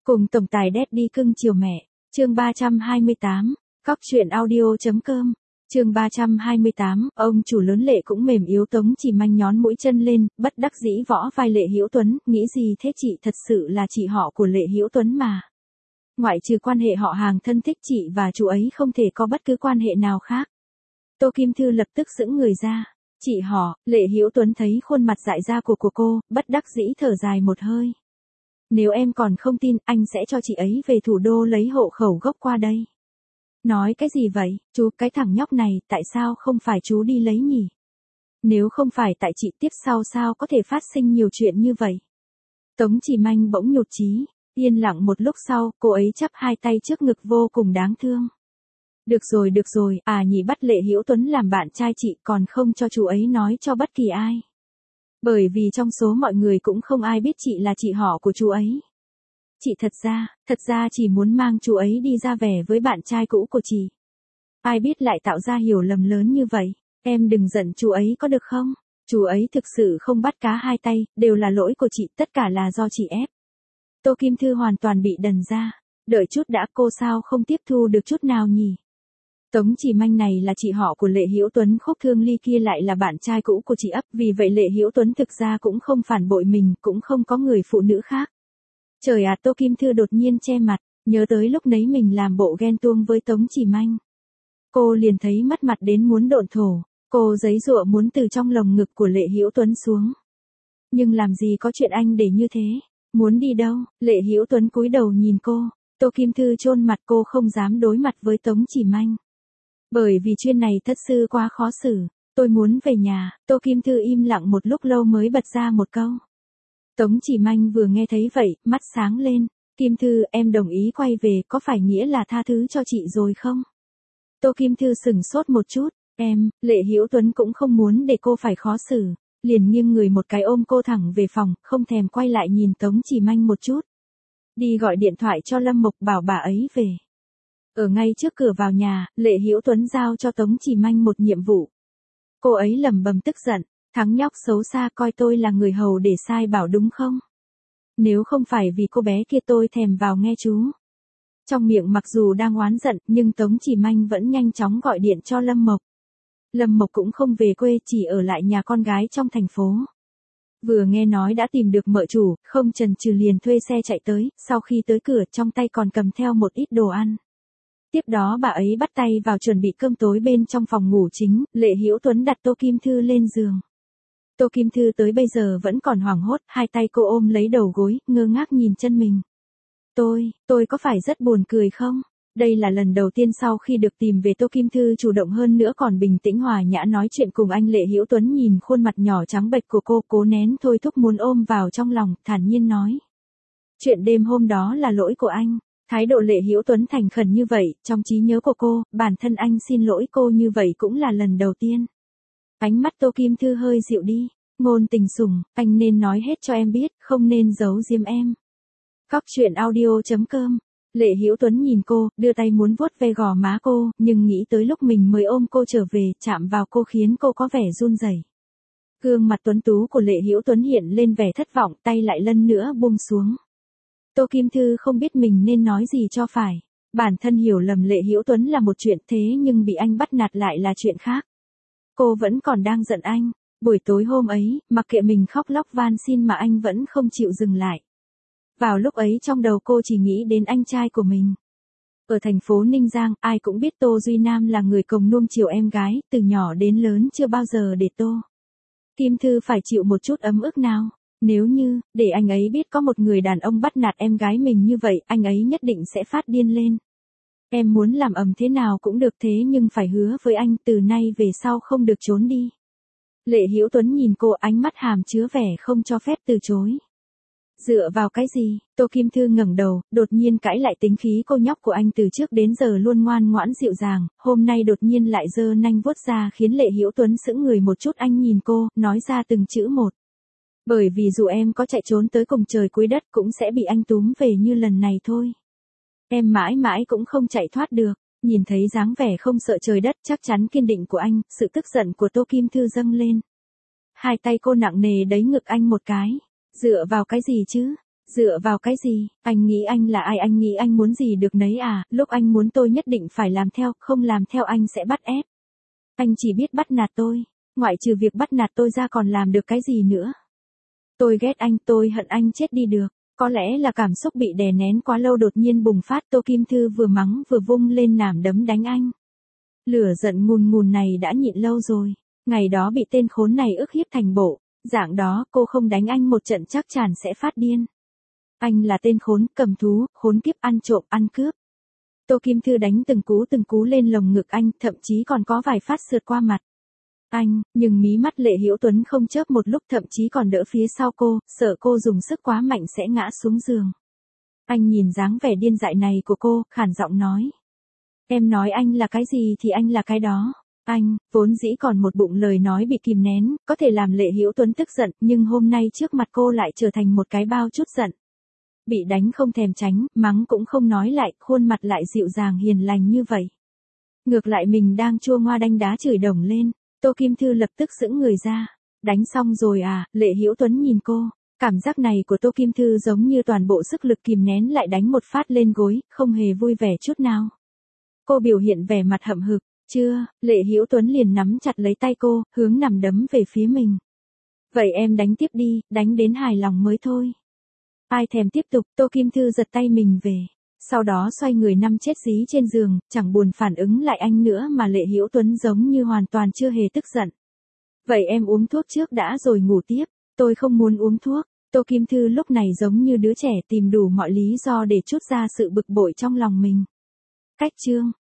Cùng tổng tài Daddy cưng chiều mẹ, chương 328, cóc truyện audio.com, chương 328, ông chủ lớn Lệ cũng mềm yếu. Tống Chỉ Manh nhón mũi chân lên, bất đắc dĩ võ vai Lệ Hữu Tuấn, nghĩ gì thế chị, thật sự là chị họ của Lệ Hữu Tuấn mà. Ngoại trừ quan hệ họ hàng thân thích, chị và chú ấy không thể có bất cứ quan hệ nào khác. Tô Kim Thư lập tức sững người ra. Chị họ, Lệ Hữu Tuấn thấy khuôn mặt dại ra của cô, bất đắc dĩ thở dài một hơi. Nếu em còn không tin, anh sẽ cho chị ấy về thủ đô lấy hộ khẩu gốc qua đây. Nói cái gì vậy, chú, cái thằng nhóc này, tại sao không phải chú đi lấy nhỉ? Nếu không phải tại chị, tiếp sau sao có thể phát sinh nhiều chuyện như vậy? Tống Chỉ Manh bỗng nhụt chí, yên lặng một lúc sau, cô ấy chắp hai tay trước ngực vô cùng đáng thương. Được rồi, nhỉ, bắt Lệ Hữu Tuấn làm bạn trai chị, còn không cho chú ấy nói cho bất kỳ ai. Bởi vì trong số mọi người cũng không ai biết chị là chị họ của chú ấy. Chị thật ra chỉ muốn mang chú ấy đi ra vẻ với bạn trai cũ của chị. Ai biết lại tạo ra hiểu lầm lớn như vậy. Em đừng giận chú ấy có được không? Chú ấy thực sự không bắt cá hai tay, đều là lỗi của chị, tất cả là do chị ép. Tô Kim Thư hoàn toàn bị đần ra. Đợi chút đã, cô sao không tiếp thu được chút nào nhỉ? Tống Chỉ Manh này là chị họ của Lệ Hữu Tuấn, Khúc Thương Ly kia lại là bạn trai cũ của chị ấp, vì vậy Lệ Hữu Tuấn thực ra cũng không phản bội mình, cũng không có người phụ nữ khác. Trời ạ, Tô Kim Thư đột nhiên che mặt, nhớ tới lúc nấy mình làm bộ ghen tuông với Tống Chỉ Manh. Cô liền thấy mất mặt đến muốn độn thổ, cô giãy giụa muốn từ trong lồng ngực của Lệ Hữu Tuấn xuống. Nhưng làm gì có chuyện anh để như thế, muốn đi đâu? Lệ Hữu Tuấn cúi đầu nhìn cô, Tô Kim Thư chôn mặt, cô không dám đối mặt với Tống Chỉ Manh. Bởi vì chuyên này thật sự quá khó xử, tôi muốn về nhà. Tô Kim Thư im lặng một lúc lâu mới bật ra một câu. Tống Chỉ Manh vừa nghe thấy vậy, mắt sáng lên. Kim Thư, em đồng ý quay về, có phải nghĩa là tha thứ cho chị rồi không? Tô Kim Thư sửng sốt một chút. Lệ Hữu Tuấn cũng không muốn để cô phải khó xử, liền nghiêng người một cái ôm cô thẳng về phòng, không thèm quay lại nhìn Tống Chỉ Manh một chút. Đi gọi điện thoại cho Lâm Mộc bảo bà ấy về. Ở ngay trước cửa vào nhà, Lệ Hữu Tuấn giao cho Tống Chỉ Manh một nhiệm vụ. Cô ấy lẩm bẩm tức giận, thằng nhóc xấu xa, coi tôi là người hầu để sai bảo đúng không? Nếu không phải vì cô bé kia tôi thèm vào nghe chú. Trong miệng mặc dù đang oán giận, nhưng Tống Chỉ Manh vẫn nhanh chóng gọi điện cho Lâm Mộc. Lâm Mộc cũng không về quê, chỉ ở lại nhà con gái trong thành phố. Vừa nghe nói đã tìm được mợ chủ, không chần chừ liền thuê xe chạy tới, sau khi tới cửa trong tay còn cầm theo một ít đồ ăn. Tiếp đó bà ấy bắt tay vào chuẩn bị cơm tối bên trong phòng ngủ chính. Lệ Hữu Tuấn đặt Tô Kim Thư lên giường. Tô Kim Thư tới bây giờ vẫn còn hoảng hốt, hai tay cô ôm lấy đầu gối, ngơ ngác nhìn chân mình. Tôi có phải rất buồn cười không? Đây là lần đầu tiên sau khi được tìm về Tô Kim Thư chủ động hơn nữa còn bình tĩnh hòa nhã nói chuyện cùng anh. Lệ Hữu Tuấn nhìn khuôn mặt nhỏ trắng bệch của cô, cố nén thôi thúc muốn ôm vào trong lòng, thản nhiên nói. Chuyện đêm hôm đó là lỗi của anh. Thái độ Lệ Hữu Tuấn thành khẩn như vậy, trong trí nhớ của cô, bản thân anh xin lỗi cô như vậy cũng là lần đầu tiên. Ánh mắt Tô Kim Thư hơi dịu đi, ngôn tình sủng, anh nên nói hết cho em biết, không nên giấu giếm em. Cóc truyện audio.com. Lệ Hữu Tuấn nhìn cô, đưa tay muốn vuốt ve gò má cô, nhưng nghĩ tới lúc mình mới ôm cô trở về, chạm vào cô khiến cô có vẻ run rẩy. Gương mặt tuấn tú của Lệ Hữu Tuấn hiện lên vẻ thất vọng, tay lại lần nữa buông xuống. Tô Kim Thư không biết mình nên nói gì cho phải. Bản thân hiểu lầm Lệ Hữu Tuấn là một chuyện, thế nhưng bị anh bắt nạt lại là chuyện khác. Cô vẫn còn đang giận anh. Buổi tối hôm ấy, mặc kệ mình khóc lóc van xin mà anh vẫn không chịu dừng lại. Vào lúc ấy trong đầu cô chỉ nghĩ đến anh trai của mình. Ở thành phố Ninh Giang, ai cũng biết Tô Duy Nam là người cồng nuông chiều em gái, từ nhỏ đến lớn chưa bao giờ để Tô Kim Thư phải chịu một chút ấm ức nào. Nếu như, để anh ấy biết có một người đàn ông bắt nạt em gái mình như vậy, anh ấy nhất định sẽ phát điên lên. Em muốn làm ầm thế nào cũng được, thế nhưng phải hứa với anh từ nay về sau không được trốn đi. Lệ Hữu Tuấn nhìn cô, ánh mắt hàm chứa vẻ không cho phép từ chối. Dựa vào cái gì? Tô Kim Thư ngẩng đầu, đột nhiên cãi lại tính khí cô nhóc của anh từ trước đến giờ luôn ngoan ngoãn dịu dàng, hôm nay đột nhiên lại giơ nanh vuốt ra khiến Lệ Hữu Tuấn sững người một chút. Anh nhìn cô, nói ra từng chữ một. Bởi vì dù em có chạy trốn tới cùng trời cuối đất cũng sẽ bị anh túm về như lần này thôi. Em mãi mãi cũng không chạy thoát được. Nhìn thấy dáng vẻ không sợ trời đất chắc chắn kiên định của anh, sự tức giận của Tô Kim Thư dâng lên. Hai tay cô nặng nề đẩy ngực anh một cái. Dựa vào cái gì chứ? Dựa vào cái gì, anh nghĩ anh là ai, anh nghĩ anh muốn gì được nấy à, lúc anh muốn tôi nhất định phải làm theo, không làm theo anh sẽ bắt ép. Anh chỉ biết bắt nạt tôi, ngoại trừ việc bắt nạt tôi ra còn làm được cái gì nữa. Tôi ghét anh, tôi hận anh chết đi được. Có lẽ là cảm xúc bị đè nén quá lâu đột nhiên bùng phát, Tô Kim Thư vừa mắng vừa vung lên nàm đấm đánh anh. Lửa giận ngùn ngùn này đã nhịn lâu rồi, ngày đó bị tên khốn này ức hiếp thành bộ, dạng đó cô không đánh anh một trận chắc chắn sẽ phát điên. Anh là tên khốn, cầm thú, khốn kiếp ăn trộm, ăn cướp. Tô Kim Thư đánh từng cú lên lồng ngực anh, thậm chí còn có vài phát sượt qua mặt anh, nhưng mí mắt Lệ Hữu Tuấn không chớp một lúc, thậm chí còn đỡ phía sau cô, sợ cô dùng sức quá mạnh sẽ ngã xuống giường. Anh nhìn dáng vẻ điên dại này của cô, khản giọng nói. Em nói anh là cái gì thì anh là cái đó. Anh, vốn dĩ còn một bụng lời nói bị kìm nén, có thể làm Lệ Hữu Tuấn tức giận, nhưng hôm nay trước mặt cô lại trở thành một cái bao chút giận. Bị đánh không thèm tránh, mắng cũng không nói lại, khuôn mặt lại dịu dàng hiền lành như vậy. Ngược lại mình đang chua ngoa đanh đá chửi đồng lên, Tô Kim Thư lập tức sững người ra. Đánh xong rồi à, Lệ Hữu Tuấn nhìn cô, cảm giác này của Tô Kim Thư giống như toàn bộ sức lực kìm nén lại đánh một phát lên gối, không hề vui vẻ chút nào. Cô biểu hiện vẻ mặt hậm hực, chưa, Lệ Hữu Tuấn liền nắm chặt lấy tay cô, hướng nằm đấm về phía mình. Vậy em đánh tiếp đi, đánh đến hài lòng mới thôi. Ai thèm tiếp tục, Tô Kim Thư giật tay mình về. Sau đó xoay người nằm chết dí trên giường, chẳng buồn phản ứng lại anh nữa mà Lệ Hữu Tuấn giống như hoàn toàn chưa hề tức giận. Vậy em uống thuốc trước đã rồi ngủ tiếp, tôi không muốn uống thuốc. Tô Kim Thư lúc này giống như đứa trẻ tìm đủ mọi lý do để trút ra sự bực bội trong lòng mình. Cách chương